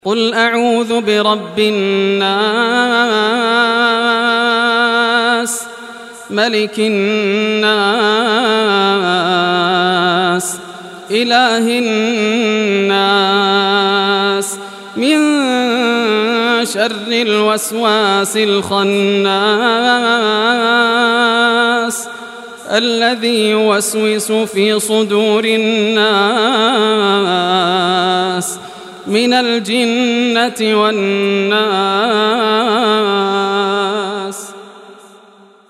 قل أعوذ برب الناس ملك الناس إله الناس من شر الوسواس الخناس الذي يوسوس في صدور الناس من الجنة والناس.